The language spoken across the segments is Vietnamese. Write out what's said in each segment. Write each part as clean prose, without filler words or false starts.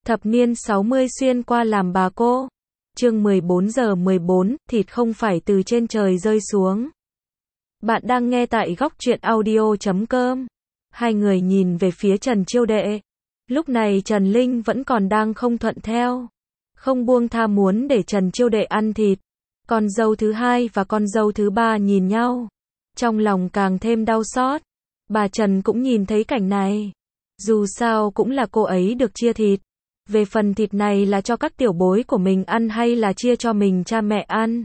Thập niên 60 xuyên qua làm bà cô. Chương 14 giờ 14, thịt không phải từ trên trời rơi xuống. Bạn đang nghe tại góc truyện audio.com. Hai người nhìn về phía Trần Chiêu Đệ. Lúc này Trần Linh vẫn còn đang không thuận theo. Không buông tha muốn để Trần Chiêu Đệ ăn thịt. Con dâu thứ hai và con dâu thứ ba nhìn nhau. Trong lòng càng thêm đau xót. Bà Trần cũng nhìn thấy cảnh này. Dù sao cũng là cô ấy được chia thịt. Về phần thịt này là cho các tiểu bối của mình ăn hay là chia cho mình cha mẹ ăn.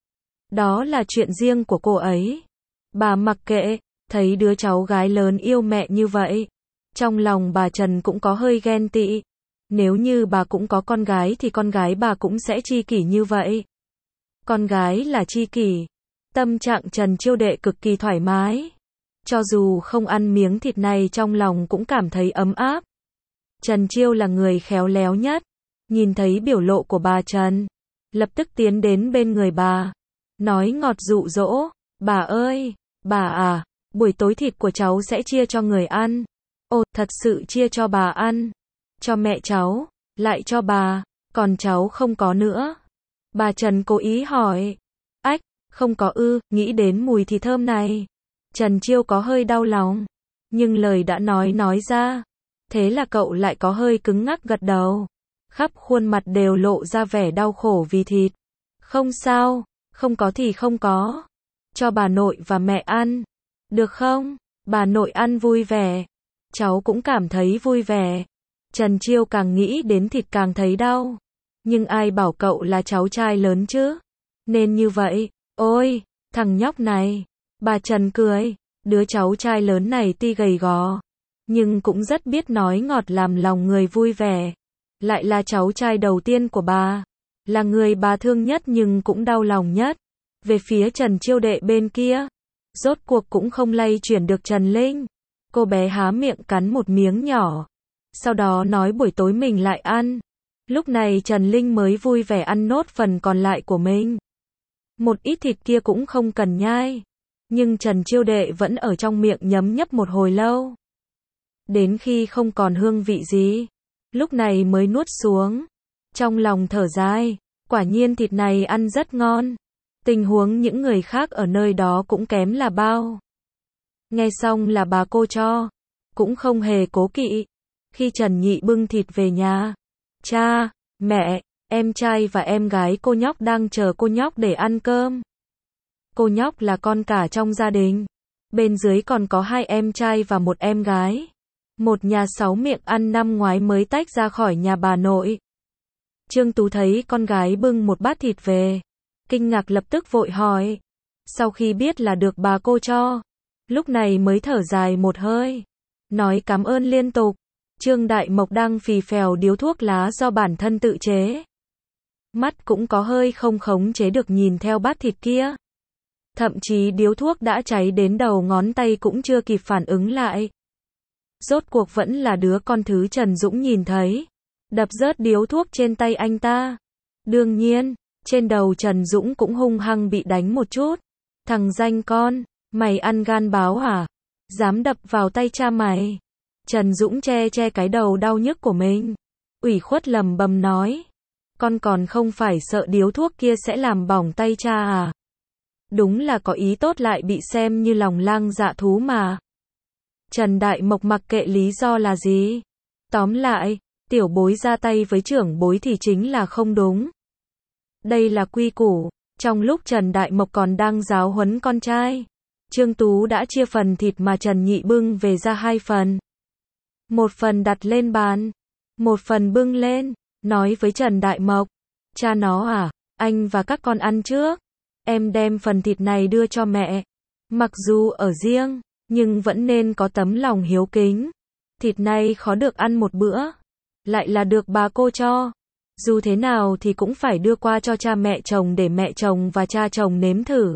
Đó là chuyện riêng của cô ấy. Bà mặc kệ, thấy đứa cháu gái lớn yêu mẹ như vậy. Trong lòng bà Trần cũng có hơi ghen tị. Nếu như bà cũng có con gái thì con gái bà cũng sẽ tri kỷ như vậy. Con gái là tri kỷ. Tâm trạng Trần Chiêu Đệ cực kỳ thoải mái. Cho dù không ăn miếng thịt này trong lòng cũng cảm thấy ấm áp. Trần Chiêu là người khéo léo nhất. Nhìn thấy biểu lộ của bà Trần. Lập tức tiến đến bên người bà. Nói ngọt dụ dỗ. Bà ơi, bà à, buổi tối thịt của cháu sẽ chia cho người ăn. Ồ, thật sự chia cho bà ăn. Cho mẹ cháu, lại cho bà, còn cháu không có nữa. Bà Trần cố ý hỏi. Ách, không có ư, nghĩ đến mùi thịt thơm này. Trần Chiêu có hơi đau lòng. Nhưng lời đã nói ra. Thế là cậu lại có hơi cứng ngắc gật đầu. Khắp khuôn mặt đều lộ ra vẻ đau khổ vì thịt. Không sao, không có thì không có. Cho bà nội và mẹ ăn. Được không? Bà nội ăn vui vẻ. Cháu cũng cảm thấy vui vẻ. Trần Chiêu càng nghĩ đến thịt càng thấy đau. Nhưng ai bảo cậu là cháu trai lớn chứ? Nên như vậy. Ôi, thằng nhóc này. Bà Trần cười. Đứa cháu trai lớn này tuy gầy gò. Nhưng cũng rất biết nói ngọt làm lòng người vui vẻ. Lại là cháu trai đầu tiên của bà. Là người bà thương nhất nhưng cũng đau lòng nhất. Về phía Trần Chiêu Đệ bên kia. Rốt cuộc cũng không lay chuyển được Trần Linh. Cô bé há miệng cắn một miếng nhỏ. Sau đó nói buổi tối mình lại ăn. Lúc này Trần Linh mới vui vẻ ăn nốt phần còn lại của mình. Một ít thịt kia cũng không cần nhai. Nhưng Trần Chiêu Đệ vẫn ở trong miệng nhấm nhấp một hồi lâu. Đến khi không còn hương vị gì. Lúc này mới nuốt xuống. Trong lòng thở dài. Quả nhiên thịt này ăn rất ngon. Tình huống những người khác ở nơi đó cũng kém là bao. Nghe xong là bà cô cho. Cũng không hề cố kỵ. Khi Trần Nhị bưng thịt về nhà. Cha, mẹ, em trai và em gái cô nhóc đang chờ cô nhóc để ăn cơm. Cô nhóc là con cả trong gia đình. Bên dưới còn có 2 em trai và 1 em gái. Một nhà 6 miệng ăn năm ngoái mới tách ra khỏi nhà bà nội. Trương Tú thấy con gái bưng một bát thịt về. Kinh ngạc lập tức vội hỏi. Sau khi biết là được bà cô cho. Lúc này mới thở dài một hơi. Nói cảm ơn liên tục. Trương Đại Mộc đang phì phèo điếu thuốc lá do bản thân tự chế. Mắt cũng có hơi không khống chế được nhìn theo bát thịt kia. Thậm chí điếu thuốc đã cháy đến đầu ngón tay cũng chưa kịp phản ứng lại. Rốt cuộc vẫn là đứa con thứ Trần Dũng nhìn thấy. Đập rớt điếu thuốc trên tay anh ta. Đương nhiên, trên đầu Trần Dũng cũng hung hăng bị đánh một chút. Thằng danh con, mày ăn gan báo hả? Dám đập vào tay cha mày. Trần Dũng che cái đầu đau nhức của mình. Ủy khuất lầm bầm nói. Con còn không phải sợ điếu thuốc kia sẽ làm bỏng tay cha à? Đúng là có ý tốt lại bị xem như lòng lang dạ thú mà. Trần Đại Mộc mặc kệ lý do là gì. Tóm lại, tiểu bối ra tay với trưởng bối thì chính là không đúng. Đây là quy củ. Trong lúc Trần Đại Mộc còn đang giáo huấn con trai, Trương Tú đã chia phần thịt mà Trần Nhị bưng về ra 2 phần. Một phần đặt lên bàn, một phần bưng lên, nói với Trần Đại Mộc. Cha nó à, anh và các con ăn trước. Em đem phần thịt này đưa cho mẹ. Mặc dù ở riêng, nhưng vẫn nên có tấm lòng hiếu kính. Thịt này khó được ăn một bữa. Lại là được bà cô cho. Dù thế nào thì cũng phải đưa qua cho cha mẹ chồng để mẹ chồng và cha chồng nếm thử.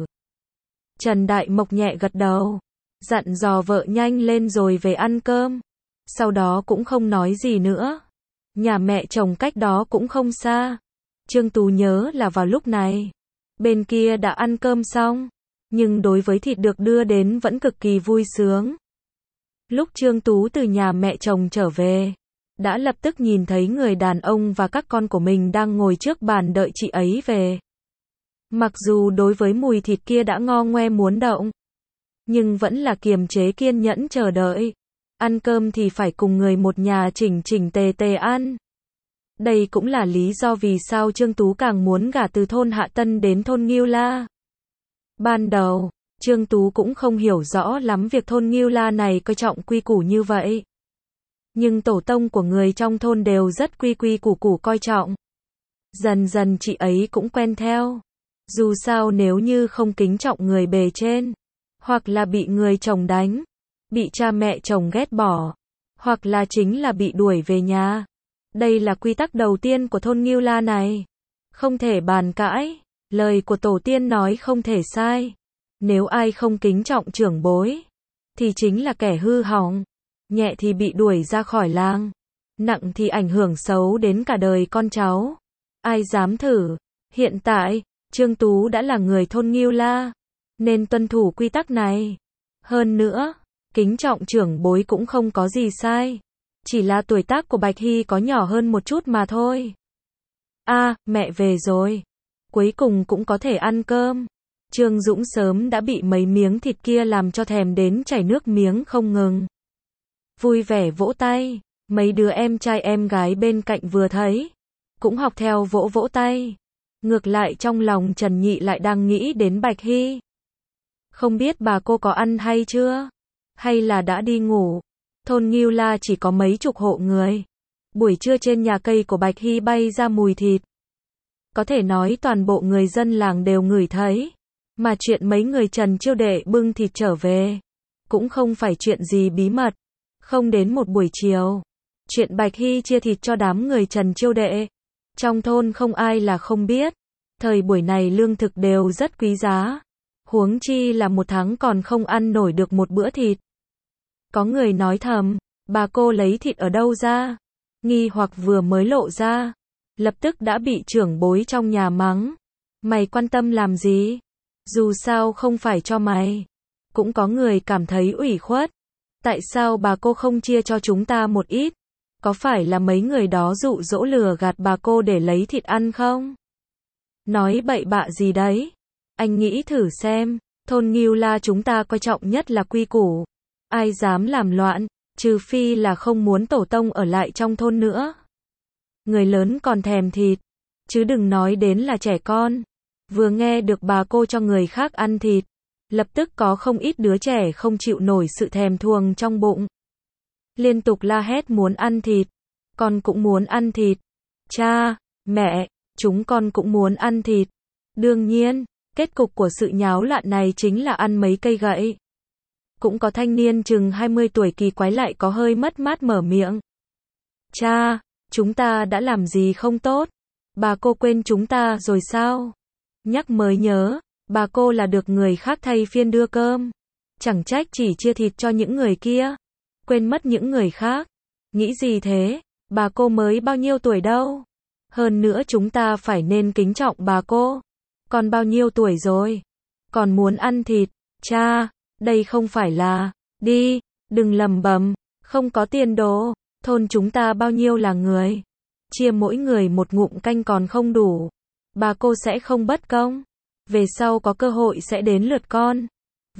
Trần Đại Mộc nhẹ gật đầu. Dặn dò vợ nhanh lên rồi về ăn cơm. Sau đó cũng không nói gì nữa. Nhà mẹ chồng cách đó cũng không xa. Trương Tú nhớ là vào lúc này. Bên kia đã ăn cơm xong. Nhưng đối với thịt được đưa đến vẫn cực kỳ vui sướng. Lúc Trương Tú từ nhà mẹ chồng trở về. đã lập tức nhìn thấy người đàn ông và các con của mình đang ngồi trước bàn đợi chị ấy về. Mặc dù đối với mùi thịt kia đã ngo ngoe muốn động, nhưng vẫn là kiềm chế kiên nhẫn chờ đợi. Ăn cơm thì phải cùng người một nhà chỉnh chỉnh tề tề ăn. Đây cũng là lý do vì sao Trương Tú càng muốn gả từ thôn Hạ Tân đến thôn Ngưu La. Ban đầu, Trương Tú cũng không hiểu rõ lắm việc thôn Ngưu La này coi trọng quy củ như vậy. Nhưng tổ tông của người trong thôn đều rất quy quy củ củ coi trọng. Dần dần chị ấy cũng quen theo. Dù sao nếu như không kính trọng người bề trên, hoặc là bị người chồng đánh, bị cha mẹ chồng ghét bỏ, hoặc là chính là bị đuổi về nhà. Đây là quy tắc đầu tiên của thôn Ngưu La này. Không thể bàn cãi, lời của tổ tiên nói không thể sai. Nếu ai không kính trọng trưởng bối, thì chính là kẻ hư hỏng. Nhẹ thì bị đuổi ra khỏi làng, nặng thì ảnh hưởng xấu đến cả đời con cháu. Ai dám thử? Hiện tại, Trương Tú đã là người thôn Ngưu La, nên tuân thủ quy tắc này. Hơn nữa, kính trọng trưởng bối cũng không có gì sai. Chỉ là tuổi tác của Bạch Hy có nhỏ hơn một chút mà thôi. Mẹ về rồi. Cuối cùng cũng có thể ăn cơm. Trương Dũng sớm đã bị mấy miếng thịt kia làm cho thèm đến chảy nước miếng không ngừng. Vui vẻ vỗ tay, mấy đứa em trai em gái bên cạnh vừa thấy, cũng học theo vỗ vỗ tay. Ngược lại trong lòng Trần Nhị lại đang nghĩ đến Bạch Hy. Không biết bà cô có ăn hay chưa? Hay là đã đi ngủ? Thôn Ngưu La chỉ có mấy chục hộ người. Buổi trưa trên nhà cây của Bạch Hy bay ra mùi thịt. Có thể nói toàn bộ người dân làng đều ngửi thấy. Mà chuyện mấy người Trần Chiêu Đệ bưng thịt trở về, cũng không phải chuyện gì bí mật. Không đến một buổi chiều, chuyện Bạch Hy chia thịt cho đám người Trần Chiêu Đệ, trong thôn không ai là không biết. Thời buổi này lương thực đều rất quý giá. Huống chi là một tháng còn không ăn nổi được một bữa thịt. Có người nói thầm, bà cô lấy thịt ở đâu ra? Nghi hoặc vừa mới lộ ra, lập tức đã bị trưởng bối trong nhà mắng. Mày quan tâm làm gì? Dù sao không phải cho mày. Cũng có người cảm thấy ủy khuất. Tại sao bà cô không chia cho chúng ta một ít? Có phải là mấy người đó dụ dỗ lừa gạt bà cô để lấy thịt ăn không? Nói bậy bạ gì đấy? Anh nghĩ thử xem, thôn Ngưu La chúng ta coi trọng nhất là quy củ. Ai dám làm loạn, trừ phi là không muốn tổ tông ở lại trong thôn nữa. Người lớn còn thèm thịt, chứ đừng nói đến là trẻ con. Vừa nghe được bà cô cho người khác ăn thịt, lập tức có không ít đứa trẻ không chịu nổi sự thèm thuồng trong bụng. Liên tục la hét muốn ăn thịt. Con cũng muốn ăn thịt. Cha, mẹ, chúng con cũng muốn ăn thịt. Đương nhiên, kết cục của sự nháo loạn này chính là ăn mấy cây gậy. Cũng có thanh niên chừng 20 tuổi kỳ quái lại có hơi mất mát mở miệng. Cha, chúng ta đã làm gì không tốt? Bà cô quên chúng ta rồi sao? Nhắc mới nhớ, bà cô là được người khác thay phiên đưa cơm. Chẳng trách chỉ chia thịt cho những người kia. Quên mất những người khác. Nghĩ gì thế? Bà cô mới bao nhiêu tuổi đâu? Hơn nữa chúng ta phải nên kính trọng bà cô. Còn bao nhiêu tuổi rồi? Còn muốn ăn thịt? Cha, đây không phải là... Đi, đừng lầm bầm, không có tiền đồ. Thôn chúng ta bao nhiêu là người? Chia mỗi người một ngụm canh còn không đủ. Bà cô sẽ không bất công. Về sau có cơ hội sẽ đến lượt con.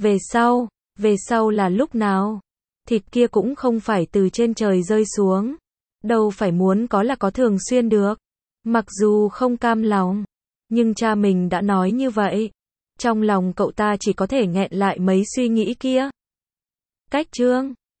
Về sau là lúc nào? Thịt kia cũng không phải từ trên trời rơi xuống. Đâu phải muốn có là có thường xuyên được. Mặc dù không cam lòng, nhưng cha mình đã nói như vậy. Trong lòng cậu ta chỉ có thể nghẹn lại mấy suy nghĩ kia. Cách chương